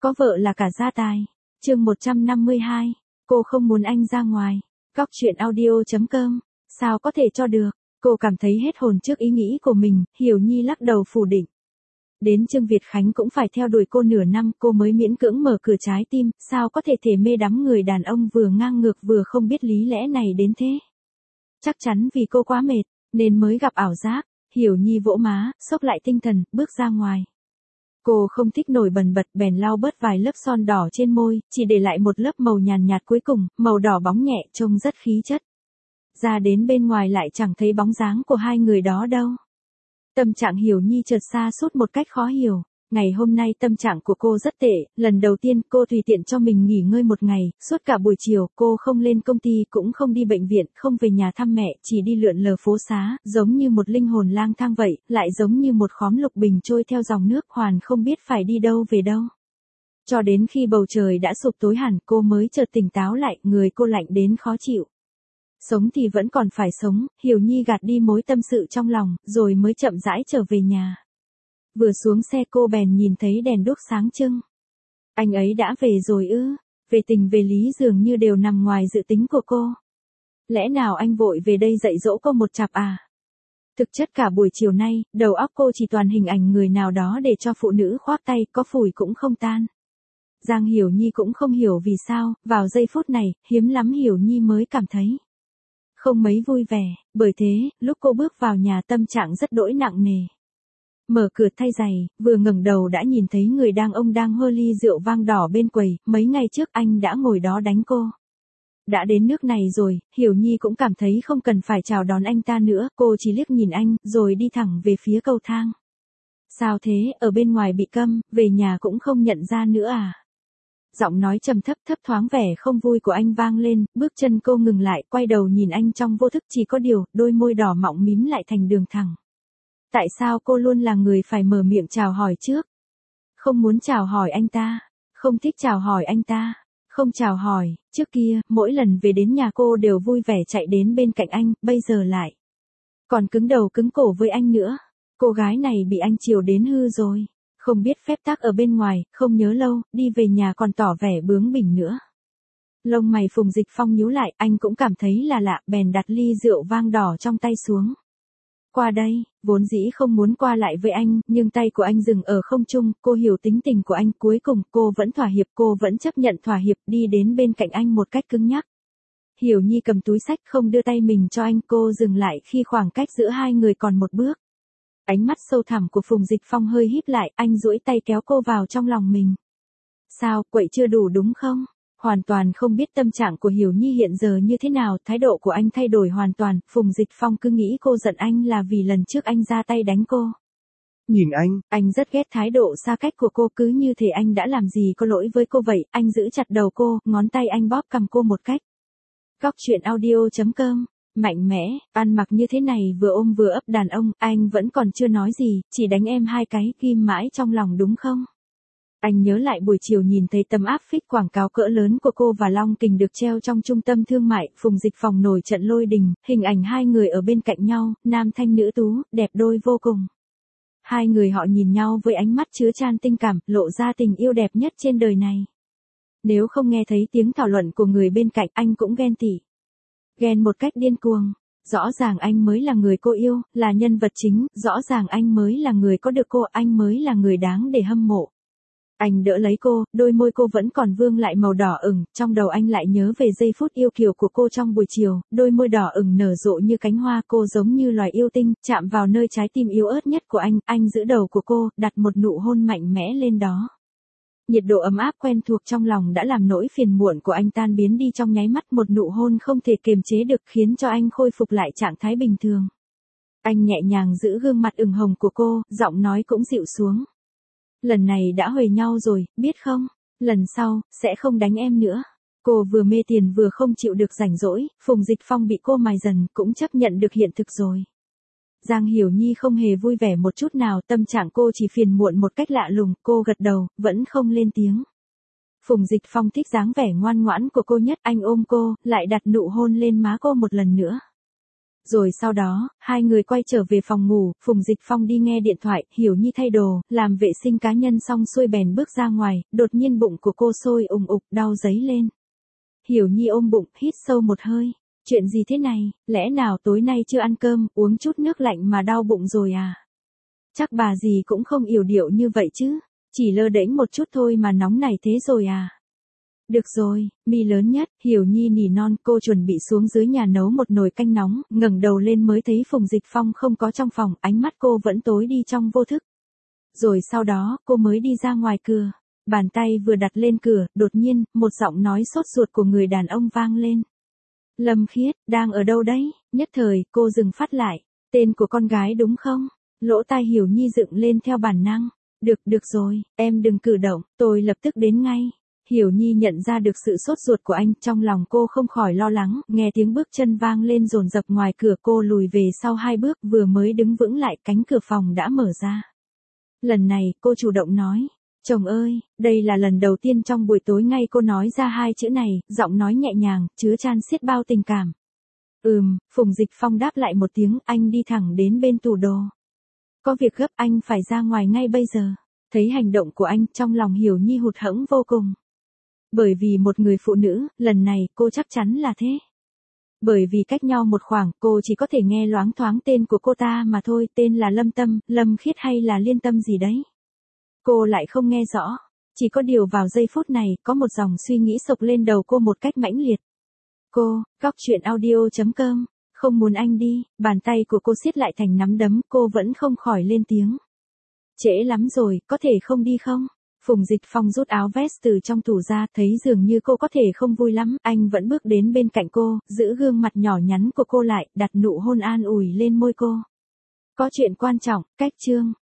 Có vợ là cả gia tài. Chương 152. Cô không muốn anh ra ngoài. Góc chuyện audio.com. Sao có thể cho được? Cô cảm thấy hết hồn trước ý nghĩ của mình, Hiểu Nhi lắc đầu phủ định. Đến Trương Việt Khánh cũng phải theo đuổi cô nửa năm cô mới miễn cưỡng mở cửa trái tim, sao có thể mê đắm người đàn ông vừa ngang ngược vừa không biết lý lẽ này đến thế. Chắc chắn vì cô quá mệt, nên mới gặp ảo giác. Hiểu Nhi vỗ má, xốc lại tinh thần, bước ra ngoài. Cô không thích nổi bần bật bèn lau bớt vài lớp son đỏ trên môi, chỉ để lại một lớp màu nhàn nhạt cuối cùng, màu đỏ bóng nhẹ trông rất khí chất. Ra đến bên ngoài lại chẳng thấy bóng dáng của hai người đó đâu. Tâm trạng Hiểu Nhi chợt sa sút một cách khó hiểu. Ngày hôm nay tâm trạng của cô rất tệ, lần đầu tiên cô tùy tiện cho mình nghỉ ngơi một ngày, suốt cả buổi chiều cô không lên công ty cũng không đi bệnh viện, không về nhà thăm mẹ, chỉ đi lượn lờ phố xá, giống như một linh hồn lang thang vậy, lại giống như một khóm lục bình trôi theo dòng nước hoàn không biết phải đi đâu về đâu. Cho đến khi bầu trời đã sụp tối hẳn cô mới chợt tỉnh táo lại, người cô lạnh đến khó chịu. Sống thì vẫn còn phải sống, Hiểu Nhi gạt đi mối tâm sự trong lòng, rồi mới chậm rãi trở về nhà. Vừa xuống xe cô bèn nhìn thấy đèn đuốc sáng trưng. Anh ấy đã về rồi ư? Về tình về lý dường như đều nằm ngoài dự tính của cô. Lẽ nào anh vội về đây dạy dỗ cô một chặp à? Thực chất cả buổi chiều nay, đầu óc cô chỉ toàn hình ảnh người nào đó để cho phụ nữ khoác tay, có phủi cũng không tan. Giang Hiểu Nhi cũng không hiểu vì sao, vào giây phút này, hiếm lắm Hiểu Nhi mới cảm thấy không mấy vui vẻ, bởi thế, lúc cô bước vào nhà tâm trạng rất đỗi nặng nề. Mở cửa thay giày, vừa ngẩng đầu đã nhìn thấy người đang hơ ly rượu vang đỏ bên quầy, mấy ngày trước anh đã ngồi đó đánh cô. Đã đến nước này rồi, Hiểu Nhi cũng cảm thấy không cần phải chào đón anh ta nữa, cô chỉ liếc nhìn anh, rồi đi thẳng về phía cầu thang. Sao thế, ở bên ngoài bị câm, về nhà cũng không nhận ra nữa à? Giọng nói trầm thấp thoáng vẻ không vui của anh vang lên, bước chân cô ngừng lại, quay đầu nhìn anh trong vô thức chỉ có điều, đôi môi đỏ mọng mím lại thành đường thẳng. Tại sao cô luôn là người phải mở miệng chào hỏi trước? Không muốn chào hỏi anh ta, không thích chào hỏi anh ta, không chào hỏi, trước kia, mỗi lần về đến nhà cô đều vui vẻ chạy đến bên cạnh anh, bây giờ lại còn cứng đầu cứng cổ với anh nữa. Cô gái này bị anh chiều đến hư rồi. Không biết phép tắc ở bên ngoài, không nhớ lâu, đi về nhà còn tỏ vẻ bướng bỉnh nữa. Lông mày Phùng Dịch Phong nhíu lại, anh cũng cảm thấy là lạ, bèn đặt ly rượu vang đỏ trong tay xuống. Qua đây, vốn dĩ không muốn qua lại với anh, nhưng tay của anh dừng ở không trung, cô hiểu tính tình của anh, cuối cùng cô vẫn thỏa hiệp, cô vẫn chấp nhận thỏa hiệp, đi đến bên cạnh anh một cách cứng nhắc. Hiểu Nhi cầm túi xách không đưa tay mình cho anh, cô dừng lại khi khoảng cách giữa hai người còn một bước. Ánh mắt sâu thẳm của Phùng Dịch Phong hơi híp lại, anh duỗi tay kéo cô vào trong lòng mình. Sao, quậy chưa đủ đúng không? Hoàn toàn không biết tâm trạng của Hiểu Nhi hiện giờ như thế nào, thái độ của anh thay đổi hoàn toàn, Phùng Dịch Phong cứ nghĩ cô giận anh là vì lần trước anh ra tay đánh cô. Nhìn anh rất ghét thái độ xa cách của cô, cứ như thể anh đã làm gì có lỗi với cô vậy, anh giữ chặt đầu cô, ngón tay anh bóp cằm cô một cách. Góc chuyện audio.com. Mạnh mẽ, ăn mặc như thế này vừa ôm vừa ấp đàn ông, anh vẫn còn chưa nói gì, chỉ đánh em hai cái, ghim mãi trong lòng đúng không? Anh nhớ lại buổi chiều nhìn thấy tấm áp phích quảng cáo cỡ lớn của cô và Long Kình được treo trong trung tâm thương mại, Phùng Dịch Phong nổi trận lôi đình, hình ảnh hai người ở bên cạnh nhau, nam thanh nữ tú, đẹp đôi vô cùng. Hai người họ nhìn nhau với ánh mắt chứa chan tình cảm, lộ ra tình yêu đẹp nhất trên đời này. Nếu không nghe thấy tiếng thảo luận của người bên cạnh, anh cũng ghen tị. Ghen một cách điên cuồng. Rõ ràng anh mới là người cô yêu, là nhân vật chính, rõ ràng anh mới là người có được cô, anh mới là người đáng để hâm mộ. Anh đỡ lấy cô, đôi môi cô vẫn còn vương lại màu đỏ ửng, trong đầu anh lại nhớ về giây phút yêu kiều của cô trong buổi chiều, đôi môi đỏ ửng nở rộ như cánh hoa, cô giống như loài yêu tinh, chạm vào nơi trái tim yếu ớt nhất của anh giữ đầu của cô, đặt một nụ hôn mạnh mẽ lên đó. Nhiệt độ ấm áp quen thuộc trong lòng đã làm nỗi phiền muộn của anh tan biến đi trong nháy mắt, một nụ hôn không thể kiềm chế được khiến cho anh khôi phục lại trạng thái bình thường. Anh nhẹ nhàng giữ gương mặt ửng hồng của cô, giọng nói cũng dịu xuống. Lần này đã huề nhau rồi, biết không? Lần sau, sẽ không đánh em nữa. Cô vừa mê tiền vừa không chịu được rảnh rỗi, Phùng Dịch Phong bị cô mài dần, cũng chấp nhận được hiện thực rồi. Giang Hiểu Nhi không hề vui vẻ một chút nào, tâm trạng cô chỉ phiền muộn một cách lạ lùng, cô gật đầu, vẫn không lên tiếng. Phùng Dịch Phong thích dáng vẻ ngoan ngoãn của cô nhất, anh ôm cô, lại đặt nụ hôn lên má cô một lần nữa. Rồi sau đó, hai người quay trở về phòng ngủ, Phùng Dịch Phong đi nghe điện thoại, Hiểu Nhi thay đồ, làm vệ sinh cá nhân xong xuôi bèn bước ra ngoài, đột nhiên bụng của cô sôi ùng ục, đau dấy lên. Hiểu Nhi ôm bụng, hít sâu một hơi. Chuyện gì thế này, lẽ nào tối nay chưa ăn cơm, uống chút nước lạnh mà đau bụng rồi à? Chắc bà gì cũng không yểu điệu như vậy chứ, chỉ lơ đễnh một chút thôi mà nóng này thế rồi à? Được rồi, mi lớn nhất, Hiểu Nhi nỉ non, cô chuẩn bị xuống dưới nhà nấu một nồi canh nóng, ngẩng đầu lên mới thấy Phùng Dịch Phong không có trong phòng, ánh mắt cô vẫn tối đi trong vô thức. Rồi sau đó, cô mới đi ra ngoài cửa, bàn tay vừa đặt lên cửa, đột nhiên, một giọng nói sốt ruột của người đàn ông vang lên. Lâm Khiết, đang ở đâu đấy? Nhất thời, cô dừng phát lại, tên của con gái đúng không? Lỗ tai Hiểu Nhi dựng lên theo bản năng. Được rồi, em đừng cử động, tôi lập tức đến ngay. Hiểu Nhi nhận ra được sự sốt ruột của anh, trong lòng cô không khỏi lo lắng, nghe tiếng bước chân vang lên dồn dập ngoài cửa, cô lùi về sau 2 bước, vừa mới đứng vững lại, cánh cửa phòng đã mở ra. Lần này, cô chủ động nói, chồng ơi, đây là lần đầu tiên trong buổi tối ngay cô nói ra 2 chữ này, giọng nói nhẹ nhàng, chứa chan xiết bao tình cảm. Phùng Dịch Phong đáp lại một tiếng, anh đi thẳng đến bên tủ đồ. Có việc gấp, anh phải ra ngoài ngay bây giờ. Thấy hành động của anh, trong lòng Hiểu Nhi hụt hẫng vô cùng. Bởi vì một người phụ nữ, lần này, cô chắc chắn là thế. Bởi vì cách nhau một khoảng, cô chỉ có thể nghe loáng thoáng tên của cô ta mà thôi, tên là Lâm Tâm, Lâm Khiết hay là Liên Tâm gì đấy. Cô lại không nghe rõ. Chỉ có điều vào giây phút này, có một dòng suy nghĩ sộc lên đầu cô một cách mãnh liệt. Góc truyện audio.com, không muốn anh đi, bàn tay của cô siết lại thành nắm đấm, cô vẫn không khỏi lên tiếng. Trễ lắm rồi, có thể không đi không? Phùng Dịch Phong rút áo vest từ trong tủ ra, thấy dường như cô có thể không vui lắm, anh vẫn bước đến bên cạnh cô, giữ gương mặt nhỏ nhắn của cô lại, đặt nụ hôn an ủi lên môi cô. Có chuyện quan trọng, cách chương.